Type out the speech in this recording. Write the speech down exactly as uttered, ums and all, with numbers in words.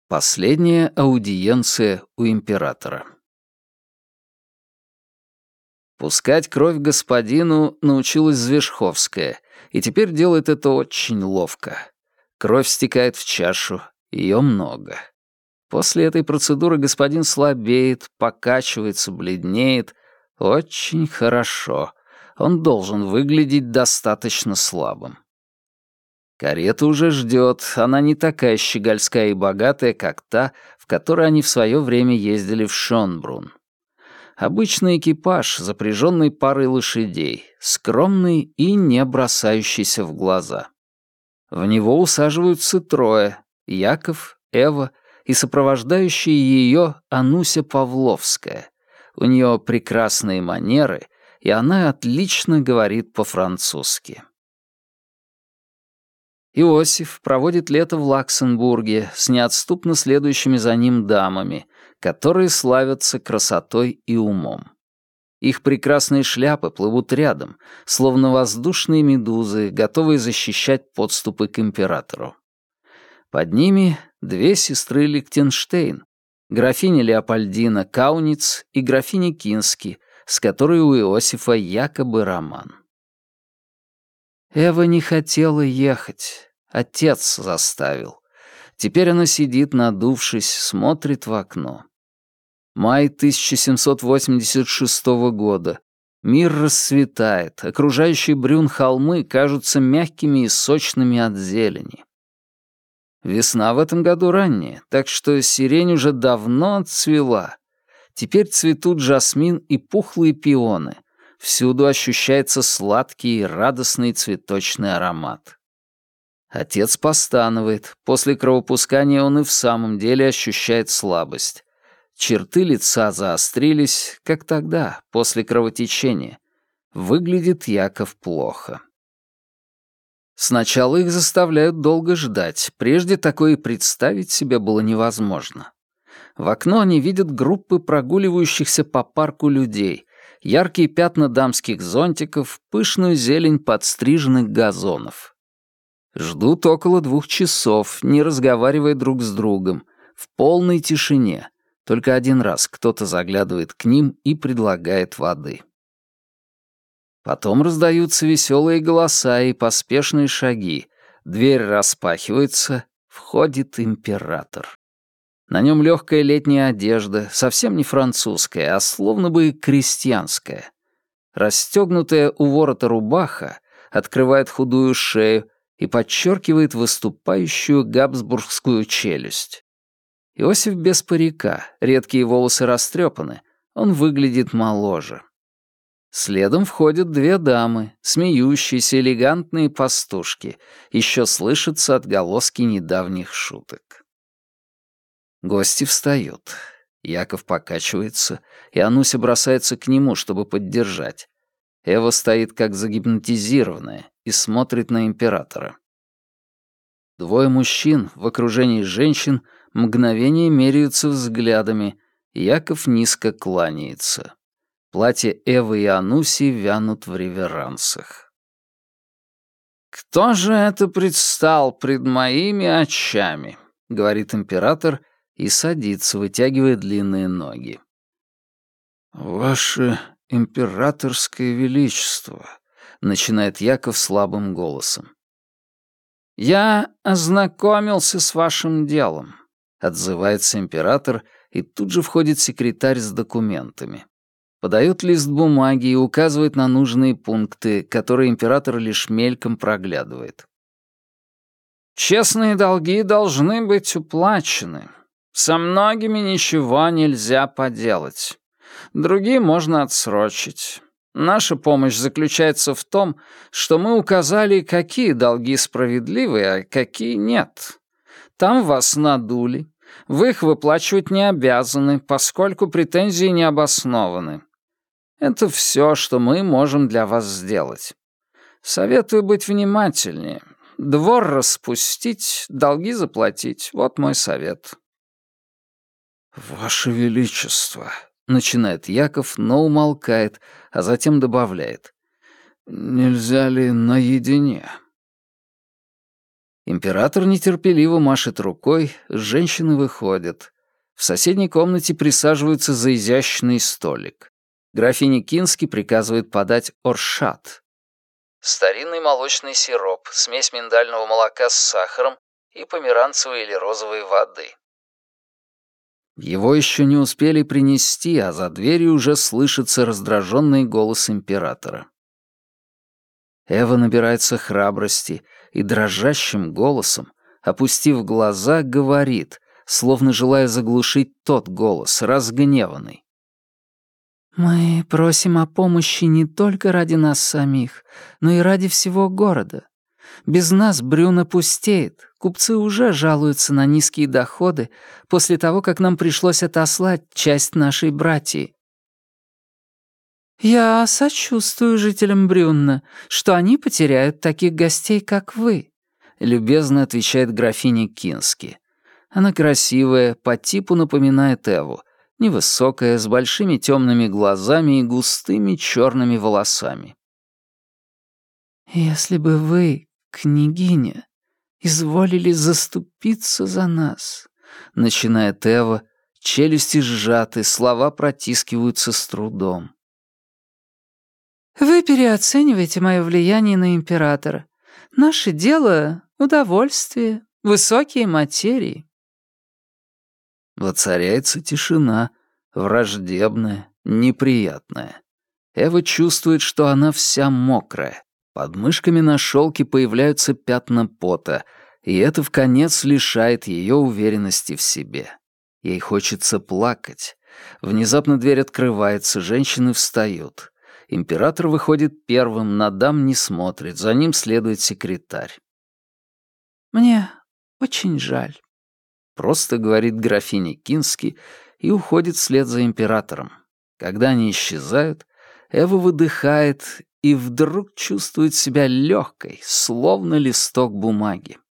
Последняя аудиенция у императора. Пускать кровь господину научилась Звешховская, и теперь делает это очень ловко. Кровь стекает в чашу, ее много. После этой процедуры господин слабеет, покачивается, бледнеет. Очень хорошо. Он должен выглядеть достаточно слабым. Карета уже ждет, она не такая щегольская и богатая, как та, в которой они в свое время ездили в Шонбрунн. Обычный экипаж, запряженный парой лошадей, скромный и не бросающийся в глаза. В него усаживаются трое — Яков, Эва и сопровождающая ее Ануся Павловская. У нее прекрасные манеры, и она отлично говорит по-французски. Иосиф проводит лето в Лаксембурге с неотступно следующими за ним дамами, которые славятся красотой и умом. Их прекрасные шляпы плывут рядом, словно воздушные медузы, готовые защищать подступы к императору. Под ними две сестры Лихтенштейн, графиня Леопольдина Кауниц и графиня Кински, с которой у Иосифа якобы роман. Эва не хотела ехать. Отец заставил. Теперь она сидит, надувшись, смотрит в окно. Май тысяча семьсот восемьдесят шестого года. Мир расцветает, окружающие Брюн холмы кажутся мягкими и сочными от зелени. Весна в этом году ранняя, так что сирень уже давно отцвела. Теперь цветут жасмин и пухлые пионы. Всюду ощущается сладкий и радостный цветочный аромат. Отец постанывает. После кровопускания он и в самом деле ощущает слабость. Черты лица заострились, как тогда, после кровотечения. Выглядит Яков плохо. Сначала их заставляют долго ждать. Прежде такое и представить себе было невозможно. В окно они видят группы прогуливающихся по парку людей, яркие пятна дамских зонтиков, пышную зелень подстриженных газонов. Ждут около двух часов, не разговаривая друг с другом, в полной тишине. Только один раз кто-то заглядывает к ним и предлагает воды. Потом раздаются веселые голоса и поспешные шаги. Дверь распахивается, входит император. На нем легкая летняя одежда, совсем не французская, а словно бы крестьянская. Расстегнутая у ворота рубаха открывает худую шею и подчеркивает выступающую габсбургскую челюсть. Иосиф без парика, редкие волосы растрепаны, он выглядит моложе. Следом входят две дамы, смеющиеся, элегантные пастушки, еще слышатся отголоски недавних шуток. Гости встают. Яков покачивается, и Ануся бросается к нему, чтобы поддержать. Эва стоит как загипнотизированная и смотрит на императора. Двое мужчин в окружении женщин мгновение меряются взглядами, и Яков низко кланяется. Платья Эвы и Ануси вянут в реверансах. «Кто же это предстал пред моими очами?» — говорит император и садится, вытягивая длинные ноги. «Ваше императорское величество», — начинает Яков слабым голосом. «Я ознакомился с вашим делом», — отзывается император, и тут же входит секретарь с документами. Подает лист бумаги и указывает на нужные пункты, которые император лишь мельком проглядывает. «Честные долги должны быть уплачены. Со многими ничего нельзя поделать. Другие можно отсрочить. Наша помощь заключается в том, что мы указали, какие долги справедливые, а какие нет. Там вас надули. Вы их выплачивать не обязаны, поскольку претензии не обоснованы. Это все, что мы можем для вас сделать. Советую быть внимательнее. Двор распустить, долги заплатить. Вот мой совет». «Ваше Величество», — начинает Яков, но умолкает, а затем добавляет. «Нельзя ли наедине?» Император нетерпеливо машет рукой, женщины выходят. В соседней комнате присаживаются за изящный столик. Графиня Кински приказывает подать оршат. Старинный молочный сироп, смесь миндального молока с сахаром и померанцевой или розовой воды. Его еще не успели принести, а за дверью уже слышится раздраженный голос императора. Эва набирается храбрости и дрожащим голосом, опустив глаза, говорит, словно желая заглушить тот голос, разгневанный. «Мы просим о помощи не только ради нас самих, но и ради всего города. Без нас Брюн пустеет. Купцы уже жалуются на низкие доходы после того, как нам пришлось отослать часть нашей братьи. «Я сочувствую жителям Брюнна, что они потеряют таких гостей, как вы», — любезно отвечает графиня Кински. Она красивая, по типу напоминает Эву, невысокая, с большими темными глазами и густыми черными волосами. «Если бы вы, княгиня, изволили заступиться за нас», — начинает Эва, челюсти сжаты, слова протискиваются с трудом. «Вы переоцениваете мое влияние на императора. Наше дело — удовольствие, высокие материи». Воцаряется тишина, враждебная, неприятная. Эва чувствует, что она вся мокрая. Под мышками на шелке появляются пятна пота, и это вконец лишает ее уверенности в себе. Ей хочется плакать. Внезапно дверь открывается, женщины встают. Император выходит первым, на дам не смотрит, за ним следует секретарь. «Мне очень жаль», — просто говорит графиня Кински и уходит вслед за императором. Когда они исчезают, Эва выдыхает и вдруг чувствует себя легкой, словно листок бумаги.